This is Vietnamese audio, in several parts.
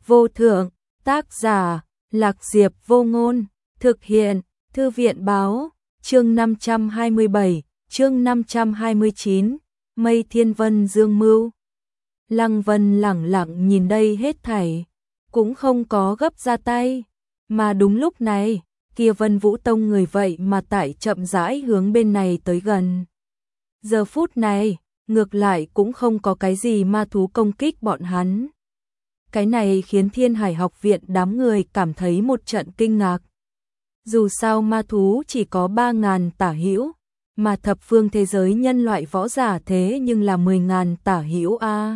vô thượng, tác giả, Lạc Diệp Vô Ngôn, thực hiện, Thư viện báo, chương 527, chương 529, Mây Thiên Vân dương mưu. Lăng Vân lẳng lặng nhìn đây hết thảy, cũng không có gấp ra tay, mà đúng lúc này, kia Vân Vũ Tông người vậy mà tại chậm rãi hướng bên này tới gần. Giờ phút này, ngược lại cũng không có cái gì ma thú công kích bọn hắn. Cái này khiến Thiên Hải học viện đám người cảm thấy một trận kinh ngạc. Dù sao ma thú chỉ có 3.000 tả hữu, mà thập phương thế giới nhân loại võ giả thế nhưng là 10.000 tả hữu a.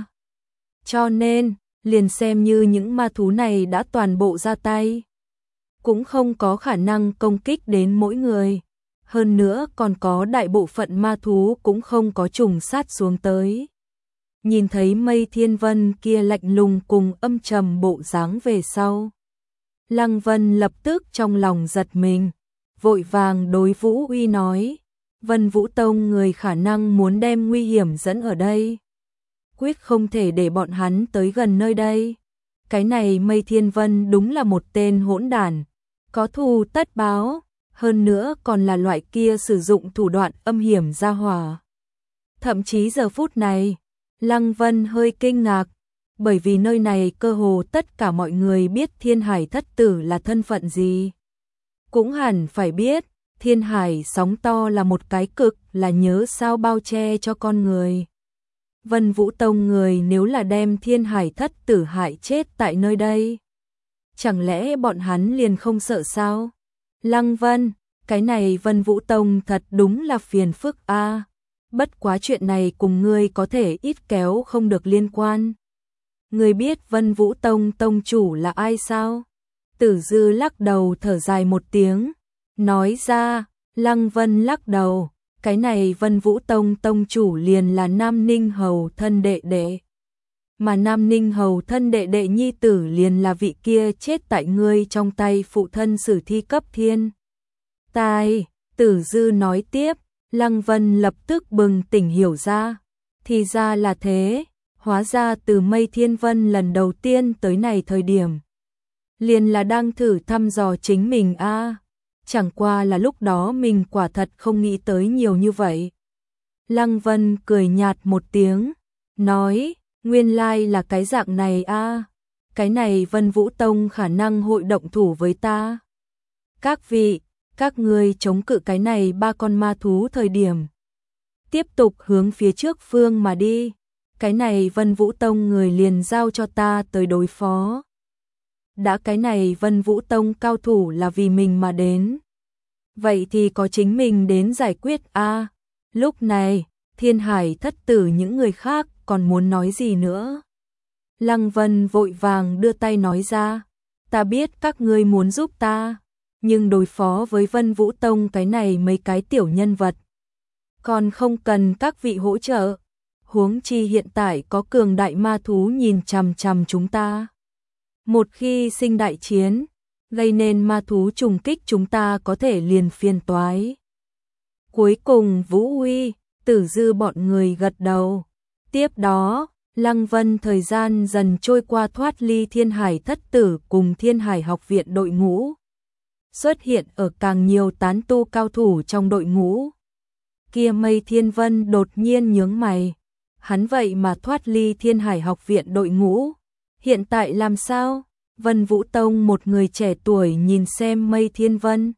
Cho nên, liền xem như những ma thú này đã toàn bộ ra tay, cũng không có khả năng công kích đến mỗi người. Hơn nữa còn có đại bộ phận ma thú cũng không có trùng sát xuống tới. Nhìn thấy Mây Thiên Vân kia lạnh lùng cùng âm trầm bộ dáng về sau, Lăng Vân lập tức trong lòng giật mình, vội vàng đối Vũ Uy nói, Vân Vũ Tông người khả năng muốn đem nguy hiểm dẫn ở đây, quyết không thể để bọn hắn tới gần nơi đây. Cái này Mây Thiên Vân đúng là một tên hỗn đản, có thù tất báo, hơn nữa còn là loại kia sử dụng thủ đoạn âm hiểm ra hỏa. Thậm chí giờ phút này, Lăng Vân hơi kinh ngạc, bởi vì nơi này cơ hồ tất cả mọi người biết Thiên Hải thất tử là thân phận gì. Cũng hẳn phải biết, Thiên Hải sóng to là một cái cực là nhớ sao bao che cho con người. Vân Vũ Tông người nếu là đem Thiên Hải thất tử hại chết tại nơi đây, chẳng lẽ bọn hắn liền không sợ sao? Lăng Vân, cái này Vân Vũ Tông thật đúng là phiền phức a. Bất quá chuyện này cùng ngươi có thể ít kéo không được liên quan. Ngươi biết Vân Vũ Tông tông chủ là ai sao? Tử Dư lắc đầu thở dài một tiếng, nói ra. Lăng Vân lắc đầu, cái này Vân Vũ Tông tông chủ liền là Nam Ninh Hầu thân đệ đệ. Mà Nam Ninh Hầu thân đệ đệ nhi tử liền là vị kia chết tại ngươi trong tay phụ thân Sử Thi cấp thiên tai. Tử Dư nói tiếp, Lăng Vân lập tức bừng tỉnh hiểu ra, thì ra là thế, hóa ra từ Mây Thiên Vân lần đầu tiên tới này thời điểm, liền là đang thử thăm dò chính mình a. Chẳng qua là lúc đó mình quả thật không nghĩ tới nhiều như vậy. Lăng Vân cười nhạt một tiếng, nói, nguyên lai là cái dạng này a. Cái này Vân Vũ Tông khả năng hội động thủ với ta. Các vị, các ngươi chống cự cái này 3 con ma thú thời điểm, tiếp tục hướng phía trước phương mà đi. Cái này Vân Vũ Tông người liền giao cho ta tới đối phó. Đã cái này Vân Vũ Tông cao thủ là vì mình mà đến, vậy thì có chính mình đến giải quyết a. Lúc này, Thiên Hải thất tử những người khác còn muốn nói gì nữa. Lăng Vân vội vàng đưa tay nói ra, ta biết các ngươi muốn giúp ta, nhưng đối phó với Vân Vũ Tông cái này mấy cái tiểu nhân vật, còn không cần các vị hỗ trợ. Huống chi hiện tại có cường đại ma thú nhìn chằm chằm chúng ta. Một khi sinh đại chiến, gây nên ma thú trùng kích chúng ta có thể liền phiền toái. Cuối cùng Vũ Uy, Tử Dư bọn người gật đầu. Tiếp đó, Lăng Vân thời gian dần trôi qua thoát ly Thiên Hải thất tử cùng Thiên Hải học viện đội ngũ. Xuất hiện ở càng nhiều tán tu cao thủ trong đội ngũ. Kia Mây Thiên Vân đột nhiên nhướng mày. Hắn vậy mà thoát ly Thiên Hải học viện đội ngũ. Hiện tại làm sao? Vân Vũ Tông một người trẻ tuổi nhìn xem Mây Thiên Vân,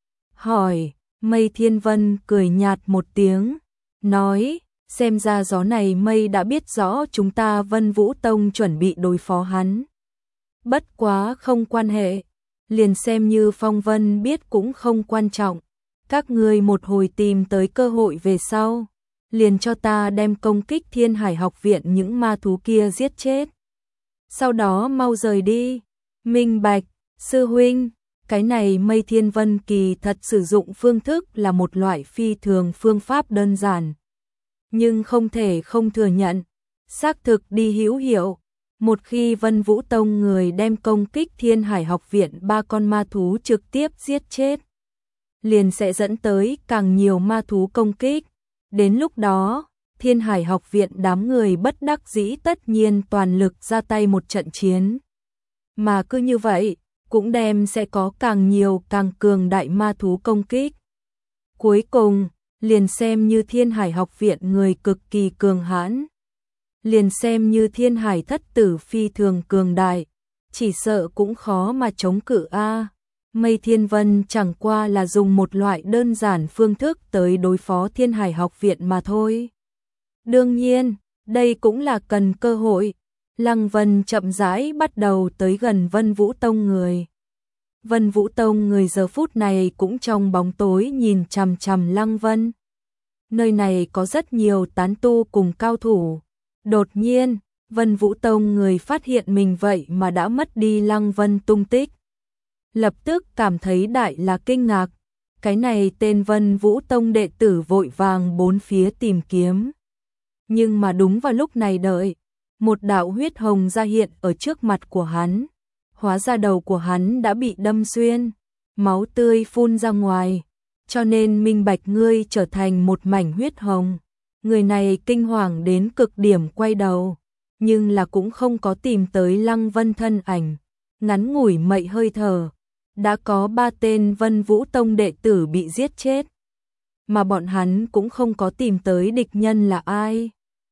hỏi. Mây Thiên Vân cười nhạt một tiếng, nói, xem ra gió này mây đã biết rõ chúng ta Vân Vũ Tông chuẩn bị đối phó hắn. Bất quá không quan hệ, liền xem như Phong Vân biết cũng không quan trọng. Các ngươi một hồi tìm tới cơ hội về sau, liền cho ta đem công kích Thiên Hải học viện những ma thú kia giết chết. Sau đó mau rời đi. Minh bạch, sư huynh. Cái này Mây Thiên Vân kỳ thật sử dụng phương thức là một loại phi thường phương pháp đơn giản, nhưng không thể không thừa nhận, xác thực đi hữu hiệu. Một khi Vân Vũ Tông người đem công kích Thiên Hải học viện 3 con ma thú trực tiếp giết chết, liền sẽ dẫn tới càng nhiều ma thú công kích. Đến lúc đó, Thiên Hải học viện đám người bất đắc dĩ tất nhiên toàn lực ra tay một trận chiến. mà cứ như vậy, cũng đem sẽ có càng nhiều càng cường đại ma thú công kích. Cuối cùng, liền xem như Thiên Hải học viện người cực kỳ cường hãn. Liền xem như Thiên Hải thất tử phi thường cường đại, chỉ sợ cũng khó mà chống cự a. Mây Thiên Vân chẳng qua là dùng một loại đơn giản phương thức tới đối phó Thiên Hải học viện mà thôi. Đương nhiên, đây cũng là cần cơ hội. Lăng Vân chậm rãi bắt đầu tới gần Vân Vũ Tông người. Vân Vũ Tông người giờ phút này cũng trong bóng tối nhìn chằm chằm Lăng Vân. Nơi này có rất nhiều tán tu cùng cao thủ. Đột nhiên, Vân Vũ Tông người phát hiện mình vậy mà đã mất đi Lăng Vân tung tích. Lập tức cảm thấy đại là kinh ngạc. Cái này tên Vân Vũ Tông đệ tử vội vàng bốn phía tìm kiếm. Nhưng mà đúng vào lúc này đợi, một đạo huyết hồng ra hiện ở trước mặt của hắn. Hóa ra đầu của hắn đã bị đâm xuyên, máu tươi phun ra ngoài, cho nên minh bạch ngươi trở thành một mảnh huyết hồng. Người này kinh hoàng đến cực điểm quay đầu, nhưng là cũng không có tìm tới Lăng Vân thân ảnh. Ngắn ngủi mậy hơi thở, đã có 3 tên Vân Vũ Tông đệ tử bị giết chết. Mà bọn hắn cũng không có tìm tới địch nhân là ai.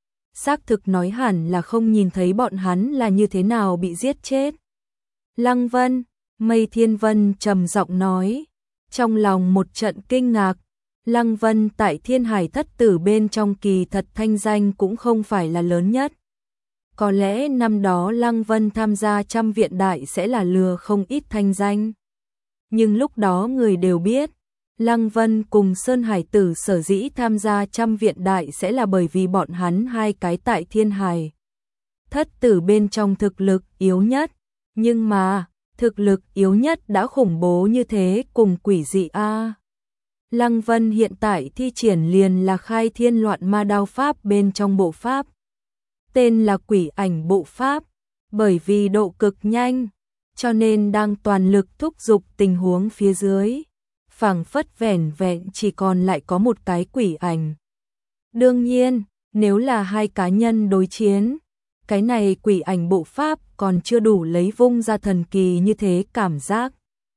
Xác thực nói hẳn là không nhìn thấy bọn hắn là như thế nào bị giết chết. Lăng Vân, Mây Thiên Vân trầm giọng nói, trong lòng một trận kinh ngạc. Lăng Vân tại Thiên Hải thất tử bên trong kỳ thật thanh danh cũng không phải là lớn nhất. Có lẽ năm đó Lăng Vân tham gia Trăm Viện Đại sẽ là lừa không ít thanh danh. Nhưng lúc đó người đều biết, Lăng Vân cùng Sơn Hải Tử sở dĩ tham gia Trăm Viện Đại sẽ là bởi vì bọn hắn hai cái tại Thiên Hải thất tử bên trong thực lực yếu nhất. Nhưng mà, thực lực yếu nhất đã khủng bố như thế cùng quỷ dị a. Lăng Vân hiện tại thi triển liền là khai thiên loạn ma đao pháp bên trong bộ pháp. Tên là quỷ ảnh bộ pháp, bởi vì độ cực nhanh, cho nên đang toàn lực thúc giục tình huống phía dưới. Phảng phất vẻn vẹn chỉ còn lại có một cái quỷ ảnh. Đương nhiên, nếu là hai cá nhân đối chiến, cái này quỷ ảnh bộ pháp còn chưa đủ lấy vung ra thần kỳ như thế cảm giác.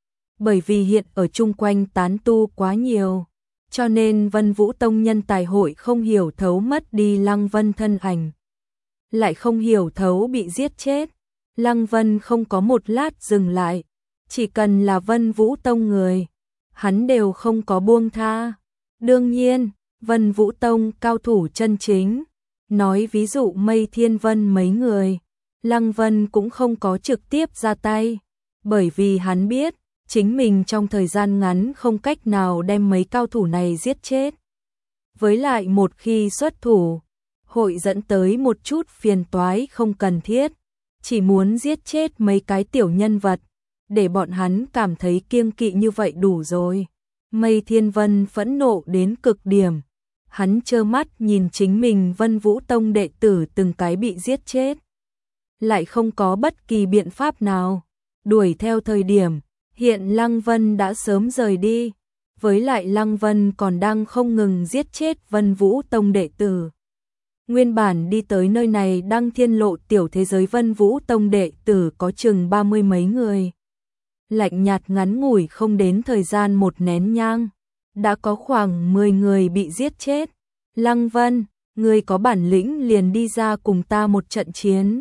Bởi vì hiện ở chung quanh tán tu quá nhiều, cho nên Vân Vũ Tông nhân tài hội không hiểu thấu mất đi Lăng Vân thân ảnh. Lại không hiểu thấu bị giết chết. Lăng Vân không có một lát dừng lại, chỉ cần là Vân Vũ Tông người, hắn đều không có buông tha. Đương nhiên, Vân Vũ Tông cao thủ chân chính, nói ví dụ Mây Thiên Vân mấy người, Lăng Vân cũng không có trực tiếp ra tay, bởi vì hắn biết, chính mình trong thời gian ngắn không cách nào đem mấy cao thủ này giết chết. Với lại một khi xuất thủ, hội dẫn tới một chút phiền toái không cần thiết, chỉ muốn giết chết mấy cái tiểu nhân vật, để bọn hắn cảm thấy kiêng kỵ như vậy đủ rồi. Mây Thiên Vân phẫn nộ đến cực điểm, hắn trơ mắt nhìn chính mình Vân Vũ Tông đệ tử từng cái bị giết chết. Lại không có bất kỳ biện pháp nào, đuổi theo thời điểm, hiện Lăng Vân đã sớm rời đi, với lại Lăng Vân còn đang không ngừng giết chết Vân Vũ Tông đệ tử. Nguyên bản đi tới nơi này đăng thiên lộ tiểu thế giới Vân Vũ Tông đệ tử có chừng 30 mấy người. Lạnh nhạt ngắn ngủi không đến thời gian một nén nhang, đã có khoảng 10 người bị giết chết. Lăng Vân, ngươi có bản lĩnh liền đi ra cùng ta một trận chiến.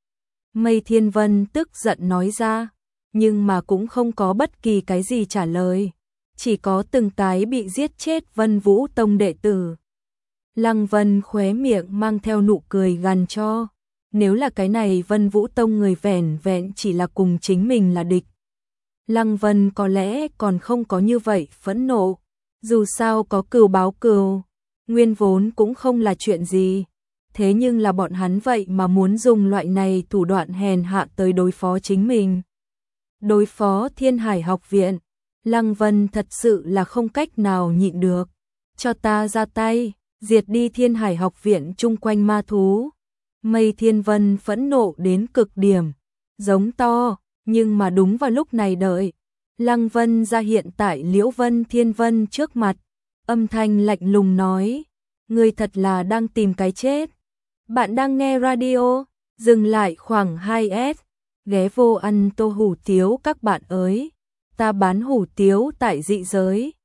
Mây Thiên Vân tức giận nói ra, nhưng mà cũng không có bất kỳ cái gì trả lời, chỉ có từng cái bị giết chết Vân Vũ Tông đệ tử. Lăng Vân khóe miệng mang theo nụ cười gằn cho, nếu là cái này Vân Vũ Tông người vẻn vẹn chỉ là cùng chính mình là địch, Lăng Vân có lẽ còn không có như vậy phẫn nộ, dù sao có cừu báo cừu, nguyên vốn cũng không là chuyện gì, thế nhưng là bọn hắn vậy mà muốn dùng loại này thủ đoạn hèn hạ tới đối phó chính mình. Đối phó Thiên Hải học viện, Lăng Vân thật sự là không cách nào nhịn được, cho ta ra tay, diệt đi Thiên Hải học viện chung quanh ma thú. Mây Thiên Vân phẫn nộ đến cực điểm, giống to, nhưng mà đúng vào lúc này đợi, Lăng Vân ra hiện tại Liễu Vân Thiên Vân trước mặt, âm thanh lạnh lùng nói, ngươi thật là đang tìm cái chết. Bạn đang nghe radio, dừng lại khoảng 2S, ghé vô ăn tô hủ tiếu các bạn ơi. Ta bán hủ tiếu tại dị giới.